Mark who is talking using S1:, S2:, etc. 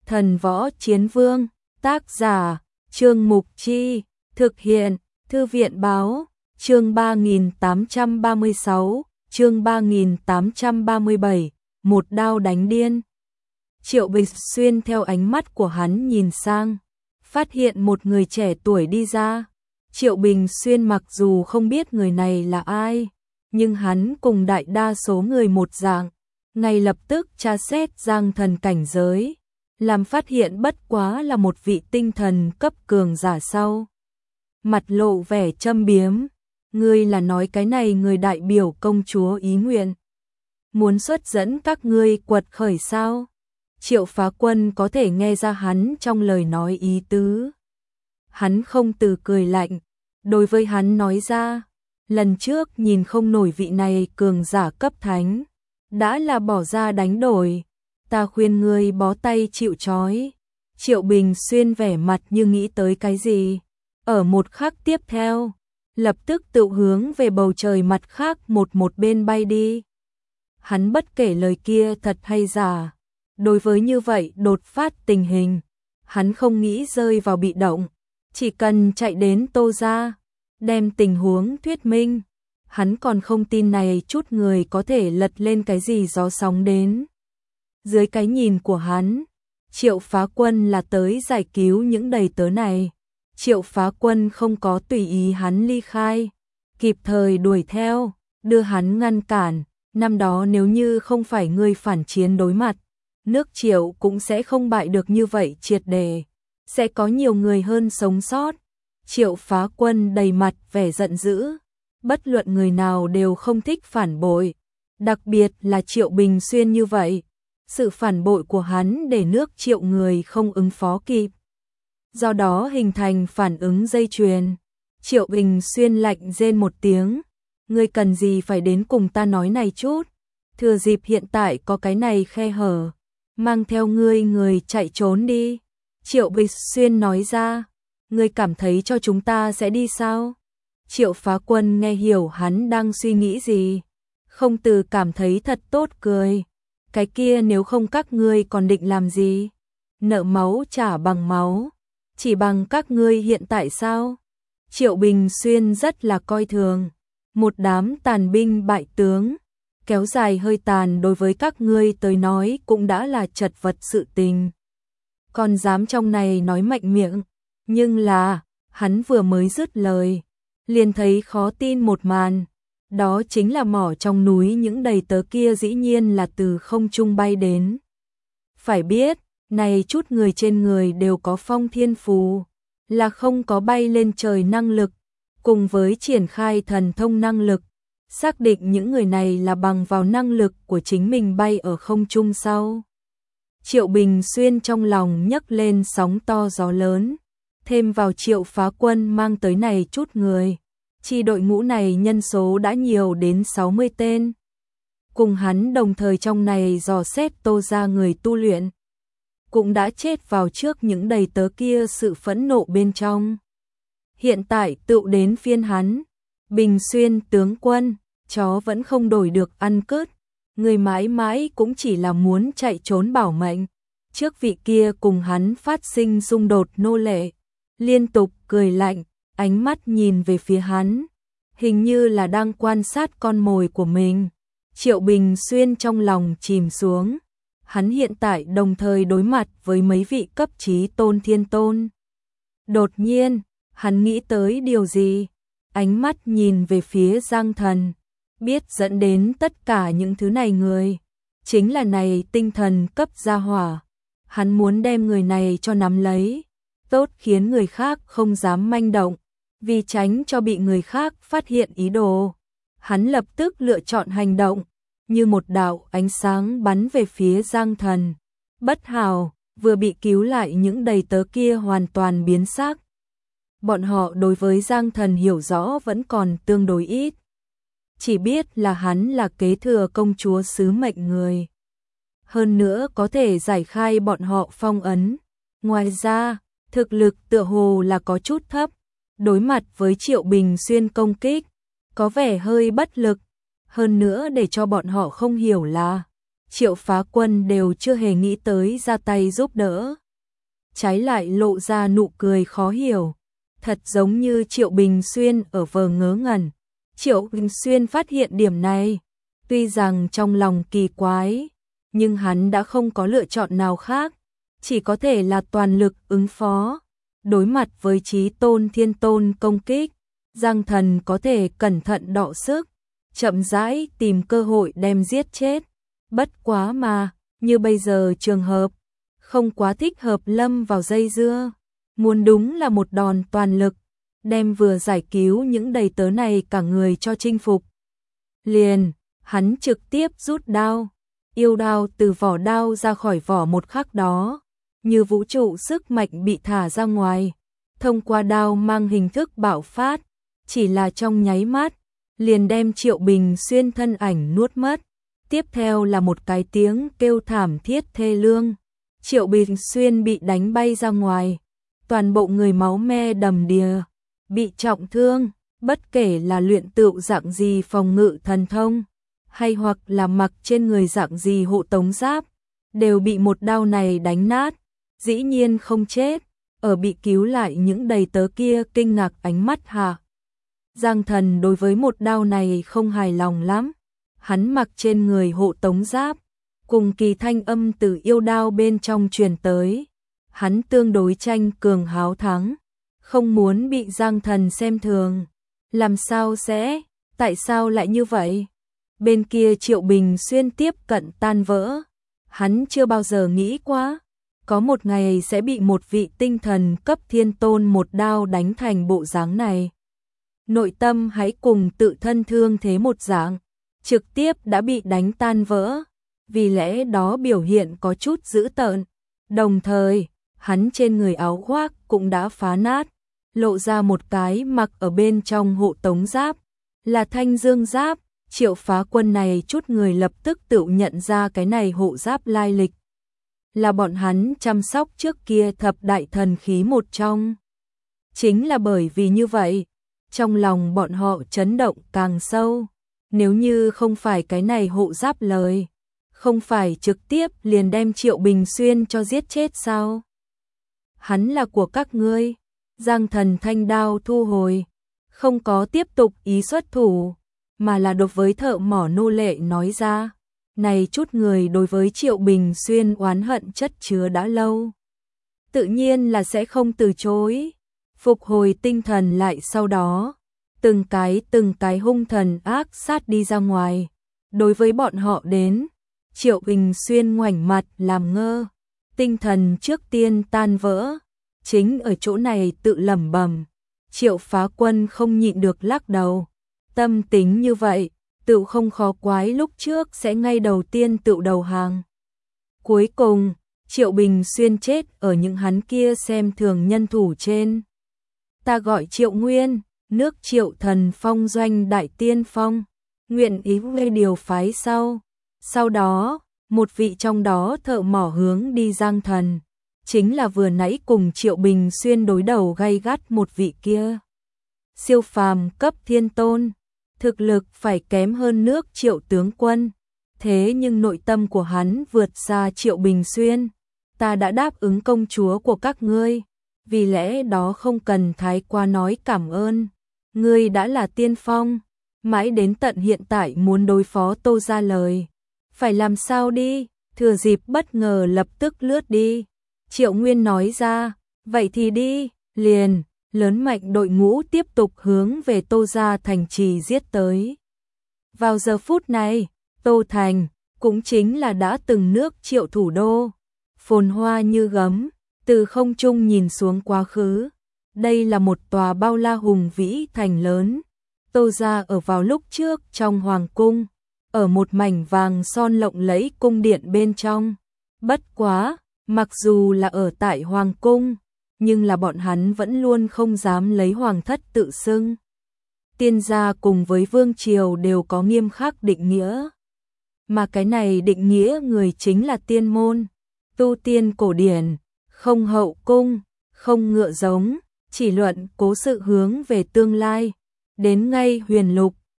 S1: Thần Võ Chiến Vương, tác giả, Trương Mục Chi, thực hiện, Thư viện Báo, chương 3836, chương 3837, một đao đánh điên. Triệu Bình Xuyên theo ánh mắt của hắn nhìn sang, phát hiện một người trẻ tuổi đi ra. Triệu Bình Xuyên mặc dù không biết người này là ai, nhưng hắn cùng đại đa số người một dạng, ngay lập tức tra xét Giang Thần cảnh giới, làm phát hiện bất quá là một vị tinh thần cấp cường giả sau. Mặt lộ vẻ châm biếm, ngươi là nói cái này người đại biểu công chúa ý nguyện, muốn xuất dẫn các ngươi quật khởi sao? Triệu Phá Quân có thể nghe ra hắn trong lời nói ý tứ. Hắn không từ cười lạnh, đối với hắn nói ra, lần trước nhìn không nổi vị này cường giả cấp thánh, đã là bỏ ra đánh đổi, ta khuyên ngươi bó tay chịu trói. Triệu Bình Xuyên vẻ mặt như nghĩ tới cái gì, ở một khắc tiếp theo, lập tức tự hướng về bầu trời mặt khác một bên bay đi. Hắn bất kể lời kia thật hay giả, đối với như vậy đột phát tình hình, hắn không nghĩ rơi vào bị động, chỉ cần chạy đến Tô gia, đem tình huống thuyết minh, hắn còn không tin này chút người có thể lật lên cái gì gió sóng đến. Dưới cái nhìn của hắn, Triệu Phá Quân là tới giải cứu những đầy tớ này. Triệu Phá Quân không có tùy ý hắn ly khai, kịp thời đuổi theo, đưa hắn ngăn cản. Năm đó nếu như không phải ngươi phản chiến đối mặt, nước Triệu cũng sẽ không bại được như vậy triệt để, sẽ có nhiều người hơn sống sót. Triệu Phá Quân đầy mặt vẻ giận dữ, bất luận người nào đều không thích phản bội, đặc biệt là Triệu Bình Xuyên như vậy. Sự phản bội của hắn để nước Triệu người không ứng phó kịp, do đó hình thành phản ứng dây chuyền. Triệu Bình Xuyên lạnh rên một tiếng, ngươi cần gì phải đến cùng ta nói này chút, thừa dịp hiện tại có cái này khe hở, mang theo ngươi người chạy trốn đi. Triệu Bình Xuyên nói ra, ngươi cảm thấy cho chúng ta sẽ đi sao? Triệu Phá Quân nghe hiểu hắn đang suy nghĩ gì, không từ cảm thấy thật tốt cười. Cái kia nếu không các ngươi còn định làm gì? Nợ máu trả bằng máu, chỉ bằng các ngươi hiện tại sao? Triệu Bình Xuyên rất là coi thường, một đám tàn binh bại tướng, kéo dài hơi tàn đối với các ngươi tới nói cũng đã là chật vật sự tình. Còn dám trong này nói mạnh miệng, nhưng là, hắn vừa mới dứt lời, liền thấy khó tin một màn. Đó chính là mỏ trong núi những đầy tớ kia dĩ nhiên là từ không trung bay đến. Phải biết, này chút người trên người đều có phong thiên phù, là không có bay lên trời năng lực, cùng với triển khai thần thông năng lực, xác định những người này là bằng vào năng lực của chính mình bay ở không trung sau. Triệu Bình Xuyên trong lòng nhấc lên sóng to gió lớn, thêm vào Triệu Phá Quân mang tới này chút người. Chi đội ngũ này nhân số đã nhiều đến 60 tên. Cùng hắn đồng thời trong này dò xét Tô gia người tu luyện, cũng đã chết vào trước những đầy tớ kia sự phẫn nộ bên trong. Hiện tại tựu đến phiên hắn, Bình Xuyên tướng quân, chó vẫn không đổi được ăn cướp, người mãi mãi cũng chỉ là muốn chạy trốn bảo mệnh. Trước vị kia cùng hắn phát sinh xung đột nô lệ, liên tục cười lạnh, ánh mắt nhìn về phía hắn, hình như là đang quan sát con mồi của mình. Triệu Bình Xuyên trong lòng chìm xuống, hắn hiện tại đồng thời đối mặt với mấy vị cấp chí tôn thiên tôn. Đột nhiên, hắn nghĩ tới điều gì, ánh mắt nhìn về phía Giang Thần, biết dẫn đến tất cả những thứ này người, chính là này tinh thần cấp gia hỏa. Hắn muốn đem người này cho nắm lấy, tốt khiến người khác không dám manh động, vì tránh cho bị người khác phát hiện ý đồ. Hắn lập tức lựa chọn hành động, như một đạo ánh sáng bắn về phía Giang Thần. Bất hảo, vừa bị cứu lại những đầy tớ kia hoàn toàn biến sắc. Bọn họ đối với Giang Thần hiểu rõ vẫn còn tương đối ít, chỉ biết là hắn là kế thừa công chúa sứ mệnh người, hơn nữa có thể giải khai bọn họ phong ấn. Ngoài ra, thực lực tựa hồ là có chút thấp, đối mặt với Triệu Bình Xuyên công kích, có vẻ hơi bất lực. Hơn nữa để cho bọn họ không hiểu là, Triệu Phá Quân đều chưa hề nghĩ tới ra tay giúp đỡ. Trái lại lộ ra nụ cười khó hiểu, thật giống như Triệu Bình Xuyên ở vờ ngớ ngẩn. Triệu Bình Xuyên phát hiện điểm này, tuy rằng trong lòng kỳ quái, nhưng hắn đã không có lựa chọn nào khác, chỉ có thể là toàn lực ứng phó. Đối mặt với Chí Tôn Thiên Tôn công kích, Giang Thần có thể cẩn thận đọ sức, chậm rãi tìm cơ hội đem giết chết. Bất quá mà, như bây giờ trường hợp, không quá thích hợp lâm vào dây dưa, muốn đúng là một đòn toàn lực, đem vừa giải cứu những đầy tớ này cả người cho chinh phục. Liền, hắn trực tiếp rút đao, yêu đao từ vỏ đao ra khỏi vỏ một khắc đó, như vũ trụ sức mạnh bị thả ra ngoài, thông qua đao mang hình thức bạo phát, chỉ là trong nháy mắt, liền đem Triệu Bình Xuyên thân ảnh nuốt mất. Tiếp theo là một cái tiếng kêu thảm thiết thê lương. Triệu Bình Xuyên bị đánh bay ra ngoài, toàn bộ người máu me đầm đìa, bị trọng thương, bất kể là luyện tựu dạng gì phòng ngự thần thông, hay hoặc là mặc trên người dạng gì hộ tống giáp, đều bị một đao này đánh nát, dĩ nhiên không chết, ở bị cứu lại những đầy tớ kia kinh ngạc ánh mắt hạ. Giang Thần đối với một đao này không hài lòng lắm, hắn mặc trên người hộ tống giáp, cùng kỳ thanh âm từ yêu đao bên trong truyền tới, hắn tương đối tranh cường háo thắng, không muốn bị Giang Thần xem thường. Làm sao sẽ, tại sao lại như vậy? Bên kia Triệu Bình Xuyên tiếp cận tan vỡ, hắn chưa bao giờ nghĩ qua, có một ngày sẽ bị một vị tinh thần cấp thiên tôn một đao đánh thành bộ dáng này. Nội tâm hãy cùng tự thân thương thế một dạng, trực tiếp đã bị đánh tan vỡ, vì lẽ đó biểu hiện có chút dữ tợn. Đồng thời, hắn trên người áo khoác cũng đã phá nát, lộ ra một cái mặc ở bên trong hộ tống giáp, là thanh dương giáp. Triệu Phá Quân này chút người lập tức tự nhận ra cái này hộ giáp lai lịch, là bọn hắn chăm sóc trước kia thập đại thần khí một trong. Chính là bởi vì như vậy, trong lòng bọn họ chấn động càng sâu, nếu như không phải cái này hộ giáp lời, không phải trực tiếp liền đem Triệu Bình Xuyên cho giết chết sao? Hắn là của các ngươi. Giang Thần thanh đao thu hồi, không có tiếp tục ý xuất thủ, mà là đối với thợ mỏ nô lệ nói ra, này chút người đối với Triệu Bình Xuyên oán hận chất chứa đã lâu, tự nhiên là sẽ không từ chối. Phục hồi tinh thần lại sau đó, từng cái hung thần ác sát đi ra ngoài, đối với bọn họ đến, Triệu Bình Xuyên ngoảnh mặt làm ngơ, tinh thần trước tiên tan vỡ, chính ở chỗ này tự lẩm bẩm. Triệu Phá Quân không nhịn được lắc đầu, tâm tính như vậy, tự không khó quái lúc trước sẽ ngay đầu tiên tự đầu hàng. Cuối cùng, Triệu Bình Xuyên chết ở những hắn kia xem thường nhân thủ trên. Ta gọi Triệu Nguyên, nước Triệu Thần Phong doanh đại tiên phong, nguyện ý gây điều phái sau. Sau đó, một vị trong đó thợ mỏ hướng đi Giang Thần, chính là vừa nãy cùng Triệu Bình Xuyên đối đầu gay gắt một vị kia. Siêu phàm cấp thiên tôn, thực lực phải kém hơn nước Triệu tướng quân, thế nhưng nội tâm của hắn vượt xa Triệu Bình Xuyên. Ta đã đáp ứng công chúa của các ngươi, vì lẽ đó không cần thái quá nói cảm ơn. Ngươi đã là tiên phong, mãi đến tận hiện tại muốn đối phó Tô Gia lời, phải làm sao đi? Thừa dịp bất ngờ lập tức lướt đi. Triệu Nguyên nói ra, vậy thì đi. Liền, lớn mạnh đội ngũ tiếp tục hướng về Tô Gia thành trì giết tới. Vào giờ phút này, Tô Thành cũng chính là đã từng nước Triệu thủ đô, phồn hoa như gấm, từ không trung nhìn xuống quá khứ. Đây là một tòa bao la hùng vĩ thành lớn. Tô Gia ở vào lúc trước trong hoàng cung, ở một mảnh vàng son lộng lẫy cung điện bên trong. Bất quá, mặc dù là ở tại hoàng cung, nhưng là bọn hắn vẫn luôn không dám lấy hoàng thất tự xưng. Tiên gia cùng với vương triều đều có nghiêm khắc định nghĩa, mà cái này định nghĩa người chính là tiên môn, tu tiên cổ điển, không hậu cung, không ngựa giống, chỉ luận cố sự hướng về tương lai. Đến ngay huyền lục,